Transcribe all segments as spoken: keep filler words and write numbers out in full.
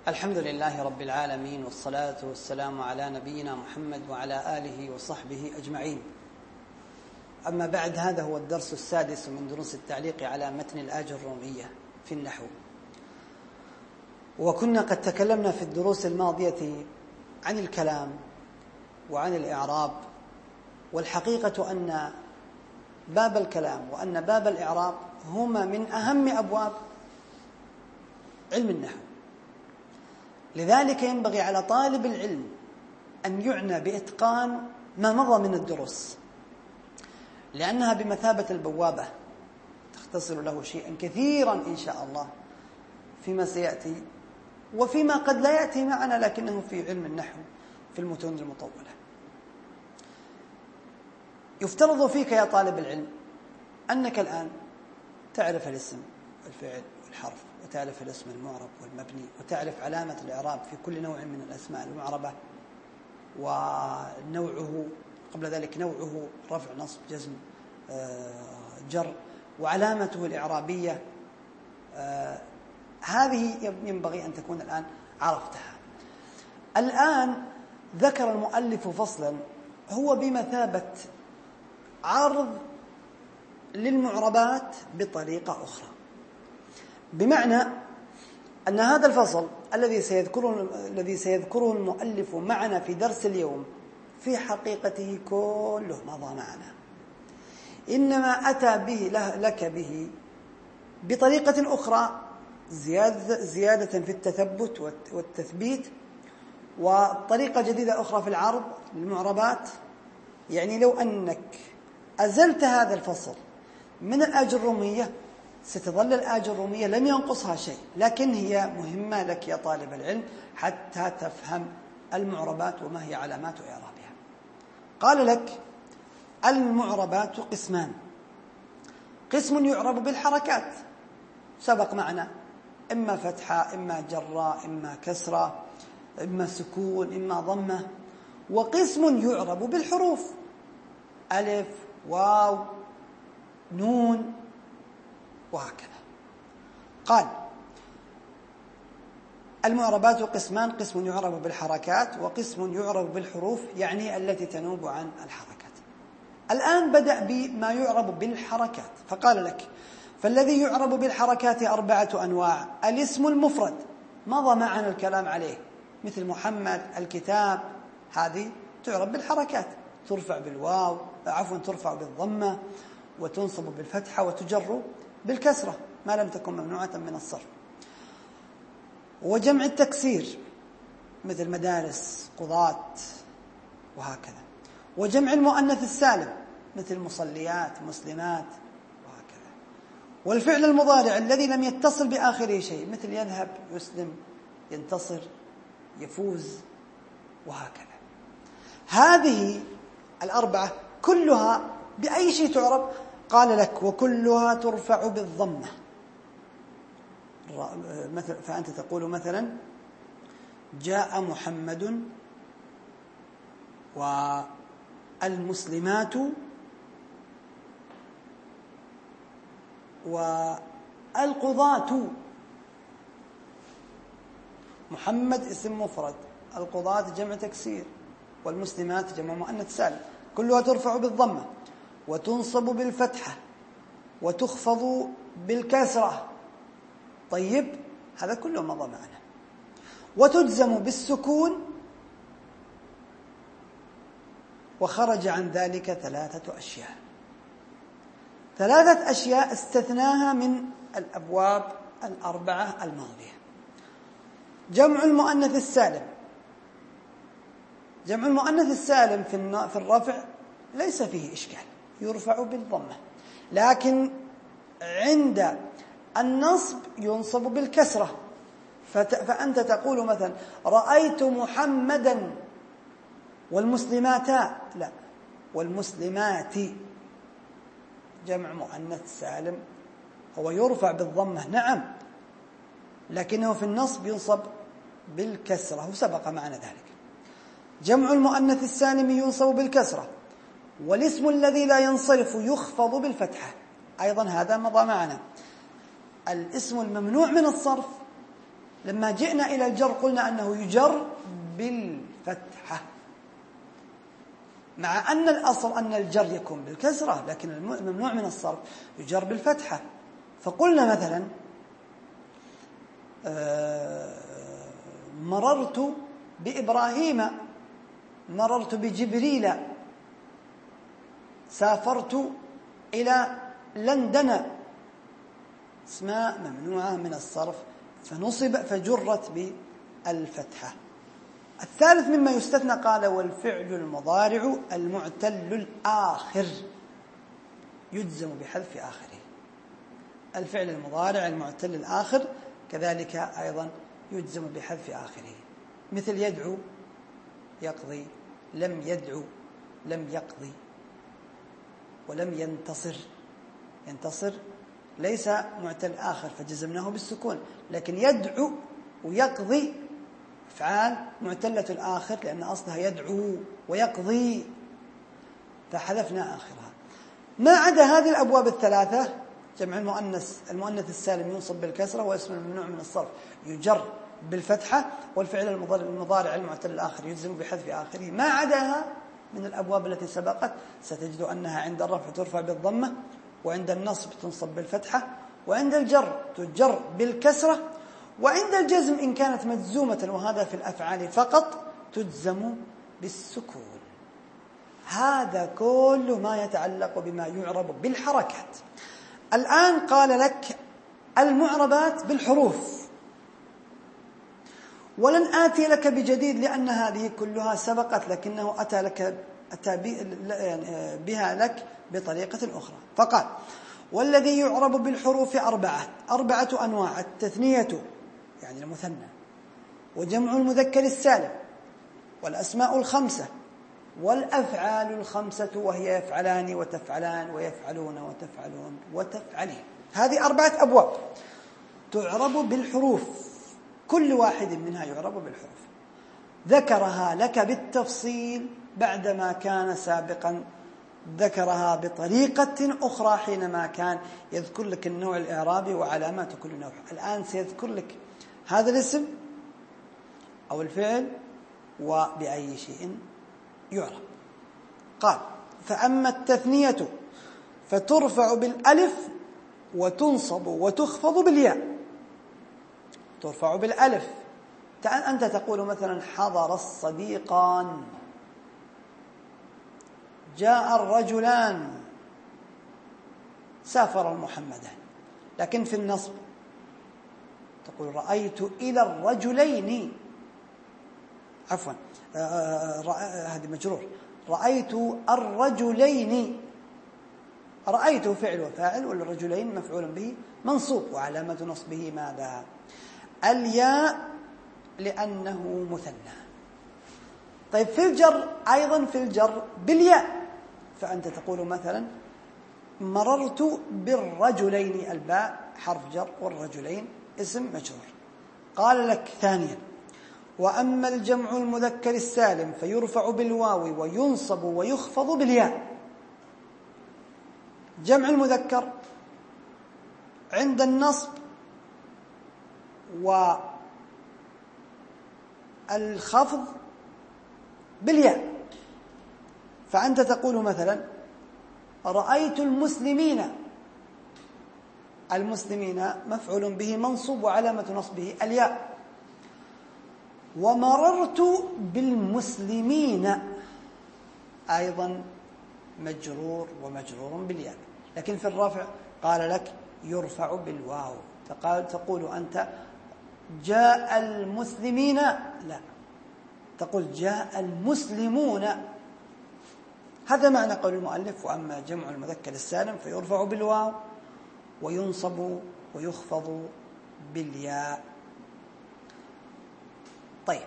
الحمد لله رب العالمين، والصلاة والسلام على نبينا محمد وعلى آله وصحبه أجمعين. أما بعد، هذا هو الدرس السادس من دروس التعليق على متن الآجرومية في النحو. وكنا قد تكلمنا في الدروس الماضية عن الكلام وعن الإعراب، والحقيقة أن باب الكلام وأن باب الإعراب هما من أهم أبواب علم النحو. لذلك ينبغي على طالب العلم أن يعنى بإتقان ما مضى من الدروس، لأنها بمثابة البوابة تختصر له شيئا كثيرا إن شاء الله فيما سيأتي وفيما قد لا يأتي معنا، لكنه في علم النحو في المتون المطولة. يفترض فيك يا طالب العلم أنك الآن تعرف الاسم والفعل والحرف، وتعرف الاسم المعرب والمبني، وتعرف علامة الإعراب في كل نوع من الأسماء المعربة، ونوعه قبل ذلك نوعه رفع نصب جزم جر، وعلامته الإعرابية. هذه ينبغي أن تكون الآن عرفتها. الآن ذكر المؤلف فصلا هو بمثابة عرض للمعربات بطريقة أخرى، بمعنى أن هذا الفصل الذي سيذكره الذي سيذكره المؤلف معنا في درس اليوم في حقيقته كله مضى معنا، إنما أتى به لك به بطريقة أخرى، زيادة, زيادة في التثبت والتثبيت، وطريقة جديدة أخرى في العرض للمعربات. يعني لو أنك أزلت هذا الفصل من الآجرومية ستظل الآجرومية لم ينقصها شيء، لكن هي مهمة لك يا طالب العلم حتى تفهم المعربات وما هي علامات إعرابها. قال لك المعربات قسمان: قسم يعرب بالحركات، سبق معنا، إما فتحة إما جرة إما كسرة إما سكون إما ضمة، وقسم يعرب بالحروف، ألف واو نون وهكذا. قال المعربات قسمان: قسم يعرب بالحركات وقسم يعرب بالحروف، يعني التي تنوب عن الحركات. الآن بدأ بما يعرب بالحركات، فقال لك: فالذي يعرب بالحركات أربعة أنواع: الاسم المفرد مضى معنا الكلام عليه، مثل محمد، الكتاب، هذه تعرب بالحركات، ترفع بالواو عفوا ترفع بالضمة وتنصب بالفتحة وتجر بالكسرة ما لم تكن ممنوعة من الصرف. وجمع التكسير مثل مدارس، قضاة وهكذا. وجمع المؤنث السالم مثل مصليات، مسلمات وهكذا. والفعل المضارع الذي لم يتصل بآخره شيء مثل يذهب، يسلم، ينتصر، يفوز وهكذا. هذه الأربعة كلها بأي شيء تعرب؟ قال لك: وكلها ترفع بالضمة. فأنت تقول مثلا: جاء محمد والمسلمات والقضاة. محمد اسم مفرد، القضاة جمع تكسير، والمسلمات جمع مؤنث سالم، كلها ترفع بالضمة وتنصب بالفتحة وتخفض بالكسرة. طيب، هذا كله مضى معنا. وتجزم بالسكون، وخرج عن ذلك ثلاثة أشياء ثلاثة أشياء استثناها من الأبواب الأربعة الماضية. جمع المؤنث السالم. جمع المؤنث السالم في الرفع ليس فيه إشكال، يرفع بالضمة، لكن عند النصب ينصب بالكسرة. فأنت تقول مثلا: رأيت محمدا والمسلمات، لا، والمسلمات جمع مؤنث سالم، هو يرفع بالضمة نعم، لكنه في النصب ينصب بالكسرة، وسبق معنا ذلك. جمع المؤنث السالم ينصب بالكسرة، والاسم الذي لا ينصرف يخفض بالفتحة، أيضا هذا مضى معنا. الاسم الممنوع من الصرف لما جئنا إلى الجر قلنا أنه يجر بالفتحة، مع أن الأصل أن الجر يكون بالكسرة، لكن الممنوع من الصرف يجر بالفتحة. فقلنا مثلا مررت بإبراهيم، مررت بجبريل، سافرت إلى لندن، اسماء ممنوعة من الصرف فنصب فجرت بالفتحة. الثالث مما يستثنى قال والفعل المضارع المعتل الآخر يجزم بحذف آخره. الفعل المضارع المعتل الآخر كذلك أيضا يجزم بحذف آخره، مثل يدعو يقضي، لم يدعو لم يقضي، ولم ينتصر. ينتصر ليس معتل آخر فجزمناه بالسكون، لكن يدعو ويقضي أفعال معتلة الآخر لأن أصلها يدعو ويقضي فحذفنا آخرها. ما عدا هذه الأبواب الثلاثة جمع المؤنث المؤنث السالم ينصب بالكسرة، واسم الممنوع من الصرف يجر بالفتحة، والفعل المضارع المعتل الآخر يجزم بحذف آخره. ما عداها من الأبواب التي سبقت ستجد أنها عند الرفع ترفع بالضمة، وعند النصب تنصب بالفتحة، وعند الجر تجر بالكسرة، وعند الجزم إن كانت مجزومة وهذا في الأفعال فقط تجزم بالسكون. هذا كل ما يتعلق بما يعرب بالحركات. الآن قال لك المعربات بالحروف، ولن آتي لك بجديد لأن هذه كلها سبقت، لكنه أتى لك أتى بها لك بطريقة أخرى. فقال والذي يعرب بالحروف أربعة أربعة أنواع: التثنية يعني المثنى، وجمع المذكر السالم، والأسماء الخمسة، والأفعال الخمسة وهي يفعلان وتفعلان ويفعلون وتفعلون وتفعلين. هذه أربعة أبواب تعرب بالحروف، كل واحد منها يعرب بالحروف. ذكرها لك بالتفصيل بعدما كان سابقا ذكرها بطريقة أخرى حينما كان يذكر لك النوع الإعرابي وعلامات كل نوع. الآن سيذكر لك هذا الاسم أو الفعل وبأي شيء يعرب. قال فأما التثنية فترفع بالألف وتنصب وتخفض بالياء. ترفع بالألف، أنت تقول مثلا حضر الصديقان، جاء الرجلان، سافر المحمدان. لكن في النصب تقول رأيت إلى الرجلين، عفوا هذه مجرور، رأيت الرجلين. رأيت فعل وفاعل، والرجلين مفعول به منصوب، وعلامة نصبه ماذا؟ الياء لأنه مثنى. طيب في الجر أيضا في الجر بالياء، فأنت تقول مثلا مررت بالرجلين، الباء حرف جر والرجلين اسم مجرور. قال لك ثانيا وأما الجمع المذكر السالم فيرفع بالواو وينصب ويخفض بالياء. جمع المذكر عند النصب والخفض بالياء، فأنت تقول مثلا رأيت المسلمين. المسلمين مفعول به منصوب وعلامة نصبه الياء. ومررت بالمسلمين أيضا مجرور ومجرور بالياء. لكن في الرفع قال لك يرفع بالواو. تقول أنت جاء المسلمين، لا، تقول جاء المسلمون. هذا معنى قول المؤلف وأما جمع المذكر السالم فيرفع بالواو وينصب ويخفض بالياء. طيب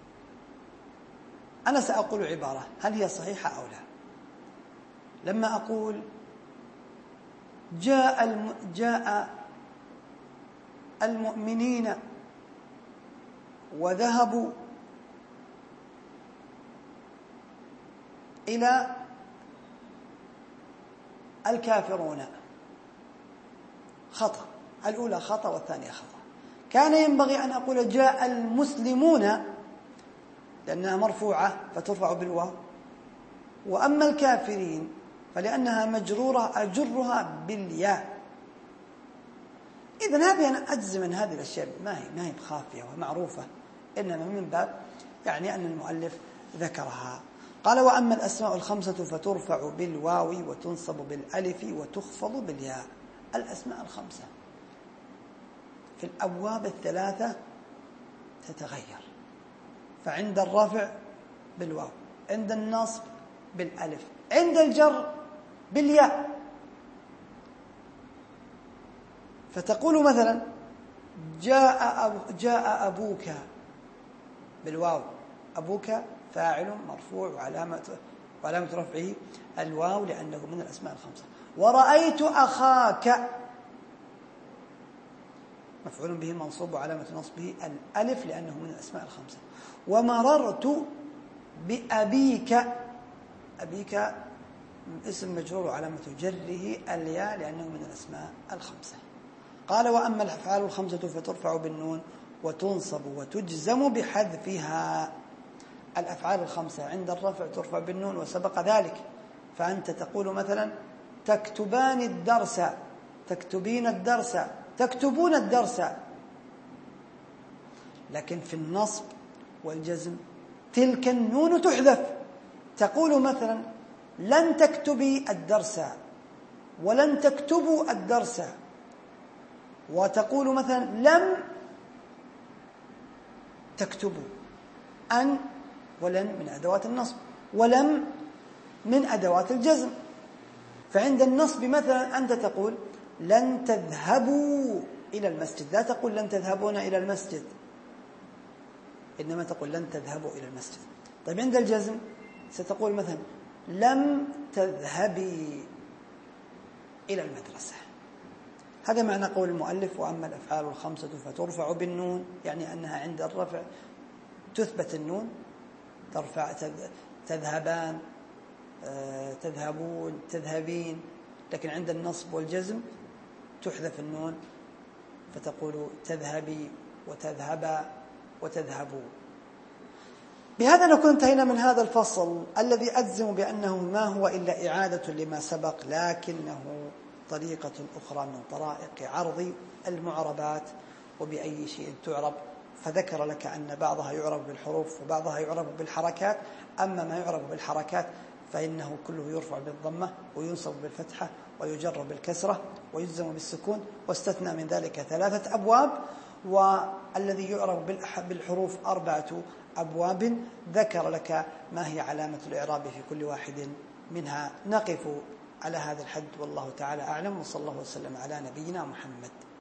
أنا سأقول عبارة، هل هي صحيحة أو لا؟ لما أقول جاء الم... جاء المؤمنين وذهبوا إلى الكافرون، خطأ. الأولى خطأ والثانية خطأ. كان ينبغي أن أقول جاء المسلمون لأنها مرفوعة فترفع بالواو، وأما الكافرين فلأنها مجرورة أجرها بالياء. إذن هذه أنا أجزم من هذه الأشياء ما هي ما هي بخافية ومعروفة، إنما من باب يعني أن المؤلف ذكرها. قال: وأما الأسماء الخمسة فترفع بالواو وتنصب بالألف وتخفض بالياء. الأسماء الخمسة في الأبواب الثلاثة تتغير، فعند الرفع بالواو، عند النصب بالألف، عند الجر بالياء. فتقول مثلا جاء, أبو جاء أبوك بالواو، أبوك فاعل مرفوع وعلامة, وعلامة رفعه الواو لأنه من الأسماء الخمسة. ورأيت أخاك مفعول به منصوب وعلامة نصبه الألف لأنه من الأسماء الخمسة. ومررت بأبيك، أبيك اسم مجرور وعلامة جره الياء لأنه من الأسماء الخمسة. قال: وأما الأفعال الخمسة فترفع بالنون وتنصب وتجزم بحذفها. الأفعال الخمسة عند الرفع ترفع بالنون وسبق ذلك، فأنت تقول مثلا تكتبان الدرس، تكتبين الدرس، تكتبون الدرس. لكن في النصب والجزم تلك النون تحذف، تقول مثلا لن تكتبي الدرس ولن تكتبوا الدرس. وتقول مثلا لم تكتبوا، أن ولن من أدوات النصب ولم من أدوات الجزم. فعند النصب مثلا أنت تقول لن تذهبوا إلى المسجد، لا تقول لن تذهبون إلى المسجد، إنما تقول لن تذهبوا إلى المسجد. طيب عند الجزم ستقول مثلا لم تذهبي إلى المدرسة. هذا معنى قول المؤلف: وأما الأفعال الخمسة فترفع بالنون، يعني أنها عند الرفع تثبت النون، ترفع تذهبان، تذهبون، تذهبين. لكن عند النصب والجزم تحذف النون فتقول تذهبي وتذهبا وتذهبوا. بهذا نكون انتهينا من هذا الفصل الذي أجزم بأنه ما هو إلا إعادة لما سبق، لكنه طريقة أخرى من طرائق عرض المعربات وبأي شيء تعرب. فذكر لك أن بعضها يعرب بالحروف وبعضها يعرب بالحركات. أما ما يعرب بالحركات فإنه كله يرفع بالضمة وينصب بالفتحة ويجر بالكسرة ويجزم بالسكون، واستثنى من ذلك ثلاثة أبواب. والذي يعرب بالحروف أربعة أبواب ذكر لك ما هي علامة الإعراب في كل واحد منها. نقف على هذا الحد والله تعالى أعلم، وصلى الله وسلم على نبينا محمد.